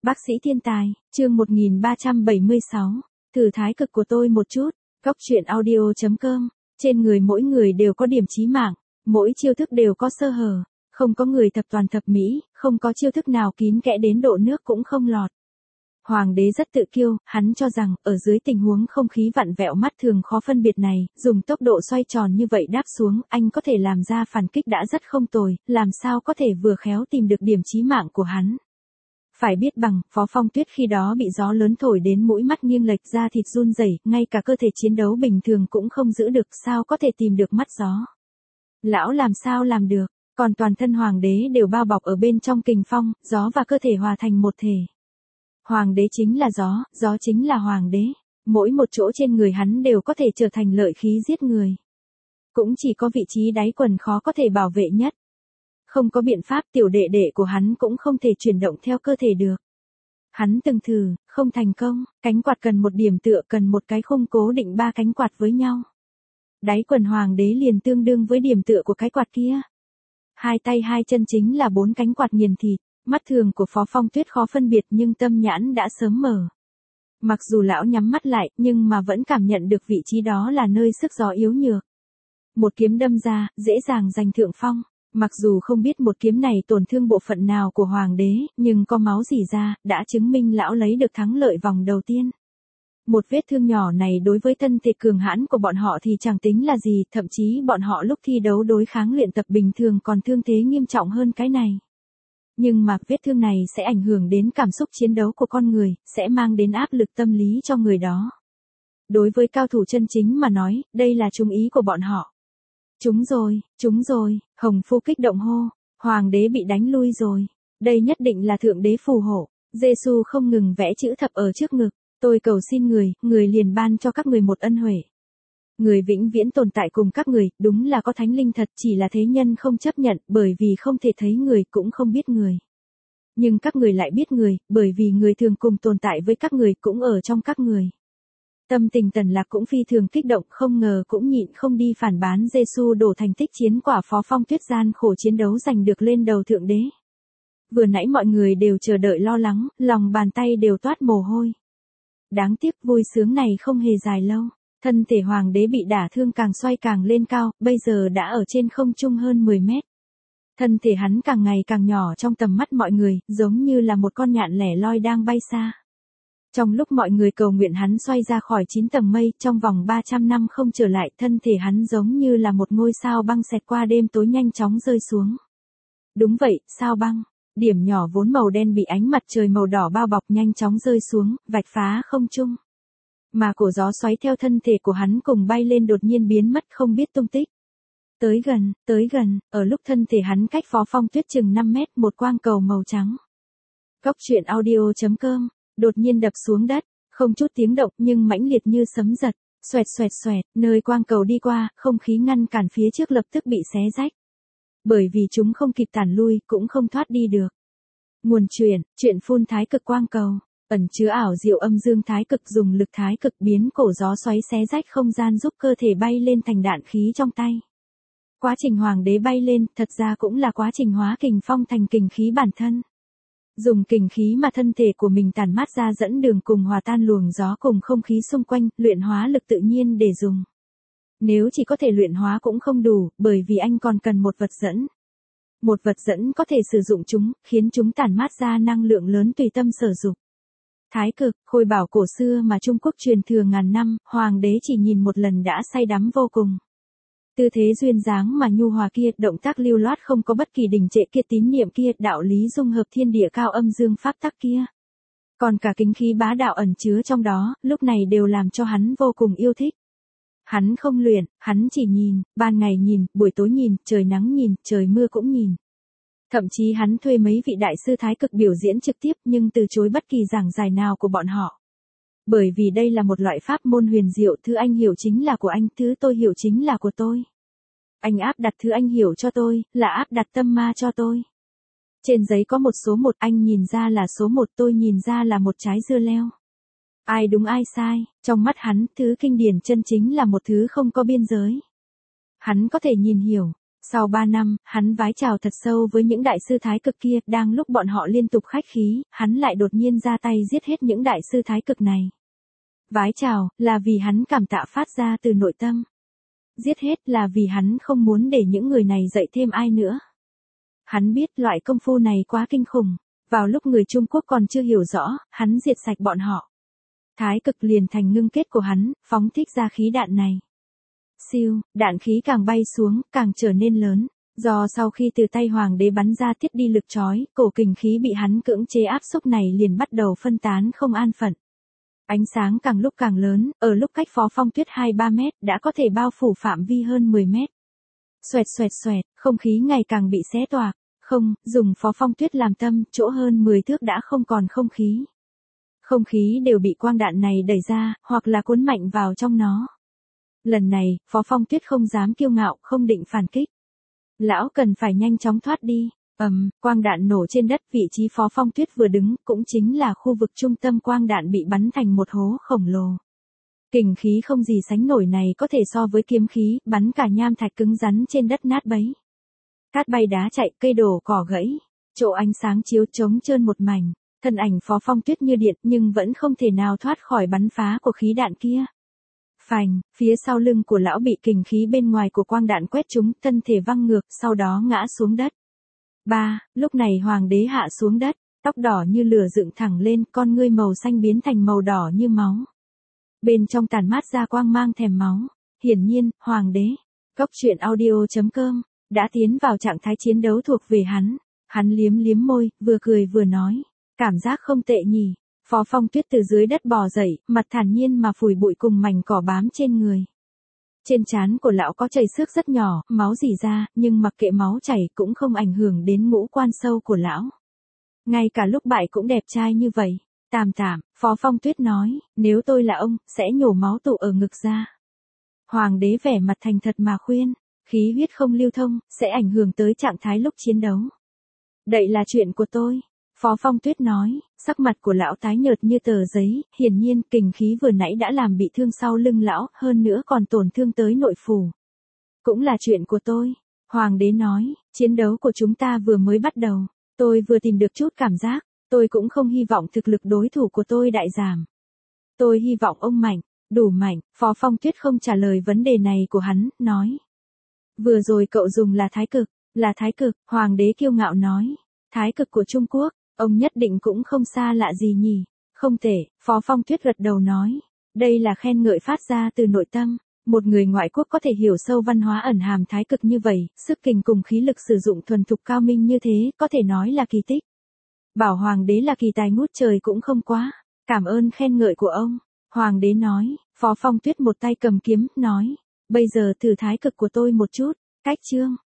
Bác sĩ thiên tài, chương 1376. Thử thái cực của tôi một chút. Góc truyện audio.com. Trên người mỗi người đều có điểm chí mạng, mỗi chiêu thức đều có sơ hở, không có người thập toàn thập mỹ, không có chiêu thức nào kín kẽ đến độ nước cũng không lọt. Hoàng đế rất tự kiêu, hắn cho rằng, ở dưới tình huống không khí vặn vẹo mắt thường khó phân biệt này, dùng tốc độ xoay tròn như vậy đáp xuống, anh có thể làm ra phản kích đã rất không tồi, làm sao có thể vừa khéo tìm được điểm chí mạng của hắn. Phải biết bằng, Phó Phong Tuyết khi đó bị gió lớn thổi đến mũi mắt nghiêng lệch ra thịt run rẩy, ngay cả cơ thể chiến đấu bình thường cũng không giữ được, sao có thể tìm được mắt gió. Lão làm sao làm được, còn toàn thân hoàng đế đều bao bọc ở bên trong kình phong, gió và cơ thể hòa thành một thể. Hoàng đế chính là gió, gió chính là hoàng đế. Mỗi một chỗ trên người hắn đều có thể trở thành lợi khí giết người. Cũng chỉ có vị trí đáy quần khó có thể bảo vệ nhất. Không có biện pháp, tiểu đệ đệ của hắn cũng không thể chuyển động theo cơ thể được. Hắn từng thử, không thành công, cánh quạt cần một điểm tựa, cần một cái khung cố định ba cánh quạt với nhau. Đáy quần hoàng đế liền tương đương với điểm tựa của cái quạt kia. Hai tay hai chân chính là bốn cánh quạt nghiền thịt. Mắt thường của Phó Phong Tuyết khó phân biệt nhưng tâm nhãn đã sớm mở. Mặc dù lão nhắm mắt lại nhưng mà vẫn cảm nhận được vị trí đó là nơi sức gió yếu nhược. Một kiếm đâm ra, dễ dàng giành thượng phong. Mặc dù không biết một kiếm này tổn thương bộ phận nào của hoàng đế, nhưng có máu rỉ ra, đã chứng minh lão lấy được thắng lợi vòng đầu tiên. Một vết thương nhỏ này đối với thân thể cường hãn của bọn họ thì chẳng tính là gì, thậm chí bọn họ lúc thi đấu đối kháng luyện tập bình thường còn thương thế nghiêm trọng hơn cái này. Nhưng mà vết thương này sẽ ảnh hưởng đến cảm xúc chiến đấu của con người, sẽ mang đến áp lực tâm lý cho người đó. Đối với cao thủ chân chính mà nói, đây là trung ý của bọn họ. Chúng rồi, Hồng Phu kích động hô, hoàng đế bị đánh lui rồi. Đây nhất định là thượng đế phù hộ. Giê-xu không ngừng vẽ chữ thập ở trước ngực, tôi cầu xin người liền ban cho các người một ân huệ. Người vĩnh viễn tồn tại cùng các người, đúng là có thánh linh thật, chỉ là thế nhân không chấp nhận, bởi vì không thể thấy người cũng không biết người. Nhưng các người lại biết người, bởi vì người thường cùng tồn tại với các người cũng ở trong các người. Tâm tình Tần Lạc cũng phi thường kích động, không ngờ cũng nhịn không đi phản bán Giê-xu đổ thành tích chiến quả Phó Phong Tuyết gian khổ chiến đấu giành được lên đầu thượng đế. Vừa nãy mọi người đều chờ đợi lo lắng, lòng bàn tay đều toát mồ hôi. Đáng tiếc vui sướng này không hề dài lâu. Thân thể hoàng đế bị đả thương càng xoay càng lên cao, bây giờ đã ở trên không trung hơn 10 mét. Thân thể hắn càng ngày càng nhỏ trong tầm mắt mọi người, giống như là một con nhạn lẻ loi đang bay xa. Trong lúc mọi người cầu nguyện hắn xoay ra khỏi 9 tầng mây, trong vòng 300 năm không trở lại, thân thể hắn giống như là một ngôi sao băng xẹt qua đêm tối nhanh chóng rơi xuống. Đúng vậy, sao băng. Điểm nhỏ vốn màu đen bị ánh mặt trời màu đỏ bao bọc nhanh chóng rơi xuống, vạch phá không trung. Mà cổ gió xoáy theo thân thể của hắn cùng bay lên đột nhiên biến mất không biết tung tích. Tới gần, ở lúc thân thể hắn cách Phó Phong Tuyết chừng 5 mét, một quang cầu màu trắng. Góc truyện audio.com, đột nhiên đập xuống đất, không chút tiếng động nhưng mãnh liệt như sấm giật, xoẹt, nơi quang cầu đi qua, không khí ngăn cản phía trước lập tức bị xé rách. Bởi vì chúng không kịp tản lui, cũng không thoát đi được. Nguồn chuyện phun thái cực quang cầu. Ẩn chứa ảo diệu âm dương thái cực, dùng lực thái cực biến cổ gió xoáy xé rách không gian giúp cơ thể bay lên thành đạn khí trong tay. Quá trình hoàng đế bay lên, thật ra cũng là quá trình hóa kình phong thành kình khí bản thân. Dùng kình khí mà thân thể của mình tản mát ra dẫn đường cùng hòa tan luồng gió cùng không khí xung quanh, luyện hóa lực tự nhiên để dùng. Nếu chỉ có thể luyện hóa cũng không đủ, bởi vì anh còn cần một vật dẫn. Một vật dẫn có thể sử dụng chúng, khiến chúng tản mát ra năng lượng lớn tùy tâm sở dụng. Thái cực, khôi bảo cổ xưa mà Trung Quốc truyền thừa ngàn năm, hoàng đế chỉ nhìn một lần đã say đắm vô cùng. Tư thế duyên dáng mà nhu hòa kia, động tác lưu loát không có bất kỳ đình trệ kia, tín niệm kia, đạo lý dung hợp thiên địa cao âm dương pháp tắc kia. Còn cả kính khí bá đạo ẩn chứa trong đó, lúc này đều làm cho hắn vô cùng yêu thích. Hắn không luyện, hắn chỉ nhìn, ban ngày nhìn, buổi tối nhìn, trời nắng nhìn, trời mưa cũng nhìn. Thậm chí hắn thuê mấy vị đại sư thái cực biểu diễn trực tiếp nhưng từ chối bất kỳ giảng giải nào của bọn họ. Bởi vì đây là một loại pháp môn huyền diệu, thứ anh hiểu chính là của anh, thứ tôi hiểu chính là của tôi. Anh áp đặt thứ anh hiểu cho tôi, là áp đặt tâm ma cho tôi. Trên giấy có một số 1, anh nhìn ra là số 1, tôi nhìn ra là một trái dưa leo. Ai đúng ai sai, trong mắt hắn, thứ kinh điển chân chính là một thứ không có biên giới. Hắn có thể nhìn hiểu. Sau 3 năm, hắn vái chào thật sâu với những đại sư thái cực kia, đang lúc bọn họ liên tục khách khí, hắn lại đột nhiên ra tay giết hết những đại sư thái cực này. Vái chào, là vì hắn cảm tạ phát ra từ nội tâm. Giết hết là vì hắn không muốn để những người này dạy thêm ai nữa. Hắn biết loại công phu này quá kinh khủng, vào lúc người Trung Quốc còn chưa hiểu rõ, hắn diệt sạch bọn họ. Thái cực liền thành ngưng kết của hắn, phóng thích ra khí đạn này. Siêu, đạn khí càng bay xuống, càng trở nên lớn. Do sau khi từ tay hoàng đế bắn ra tiết đi lực chói, cổ kình khí bị hắn cưỡng chế áp xúc này liền bắt đầu phân tán không an phận. Ánh sáng càng lúc càng lớn, ở lúc cách Phó Phong Tuyết 2-3 mét, đã có thể bao phủ phạm vi hơn 10 mét. Xoẹt xoẹt xoẹt, không khí ngày càng bị xé toạc. Không, dùng Phó Phong Tuyết làm tâm, chỗ hơn 10 thước đã không còn không khí. Không khí đều bị quang đạn này đẩy ra, hoặc là cuốn mạnh vào trong nó. Lần này, Phó Phong Tuyết không dám kiêu ngạo, không định phản kích. Lão cần phải nhanh chóng thoát đi. Quang đạn nổ trên đất, vị trí Phó Phong Tuyết vừa đứng, cũng chính là khu vực trung tâm quang đạn bị bắn thành một hố khổng lồ. Kình khí không gì sánh nổi này có thể so với kiếm khí, bắn cả nham thạch cứng rắn trên đất nát bấy. Cát bay đá chạy, cây đổ cỏ gãy. Chỗ ánh sáng chiếu trống trơn một mảnh, thân ảnh Phó Phong Tuyết như điện nhưng vẫn không thể nào thoát khỏi bắn phá của khí đạn kia. Phành, phía sau lưng của lão bị kình khí bên ngoài của quang đạn quét trúng, thân thể văng ngược, sau đó ngã xuống đất. Lúc này hoàng đế hạ xuống đất, tóc đỏ như lửa dựng thẳng lên, con ngươi màu xanh biến thành màu đỏ như máu. Bên trong tàn mát ra quang mang thèm máu. Hiển nhiên, hoàng đế, Goctruyện.audio.com, đã tiến vào trạng thái chiến đấu thuộc về hắn. Hắn liếm liếm môi, vừa cười vừa nói. Cảm giác không tệ nhỉ. Phó Phong Tuyết từ dưới đất bò dậy, mặt thản nhiên mà phủi bụi cùng mảnh cỏ bám trên người. Trên trán của lão có chảy xước rất nhỏ, máu rỉ ra, nhưng mặc kệ máu chảy cũng không ảnh hưởng đến ngũ quan sâu của lão. Ngay cả lúc bại cũng đẹp trai như vậy. Tạm, Phó Phong Tuyết nói, nếu tôi là ông, sẽ nhổ máu tụ ở ngực ra. Hoàng đế vẻ mặt thành thật mà khuyên, khí huyết không lưu thông, sẽ ảnh hưởng tới trạng thái lúc chiến đấu. Đây là chuyện của tôi. Phó Phong Tuyết nói, sắc mặt của lão tái nhợt như tờ giấy, hiển nhiên kình khí vừa nãy đã làm bị thương sau lưng lão, hơn nữa còn tổn thương tới nội phủ. Cũng là chuyện của tôi. Hoàng đế nói, chiến đấu của chúng ta vừa mới bắt đầu, tôi vừa tìm được chút cảm giác, tôi cũng không hy vọng thực lực đối thủ của tôi đại giảm. Tôi hy vọng ông mạnh, đủ mạnh. Phó Phong Tuyết không trả lời vấn đề này của hắn, nói. Vừa rồi cậu dùng là thái cực, hoàng đế kiêu ngạo nói. Thái cực của Trung Quốc. Ông nhất định cũng không xa lạ gì nhỉ. Không thể, Phó Phong Tuyết gật đầu nói. Đây là khen ngợi phát ra từ nội tâm. Một người ngoại quốc có thể hiểu sâu văn hóa ẩn hàm thái cực như vậy, sức kình cùng khí lực sử dụng thuần thục cao minh như thế, có thể nói là kỳ tích. Bảo hoàng đế là kỳ tài ngút trời cũng không quá. Cảm ơn khen ngợi của ông. Hoàng đế nói, Phó Phong Tuyết một tay cầm kiếm, nói. Bây giờ thử thái cực của tôi một chút. Cách chương.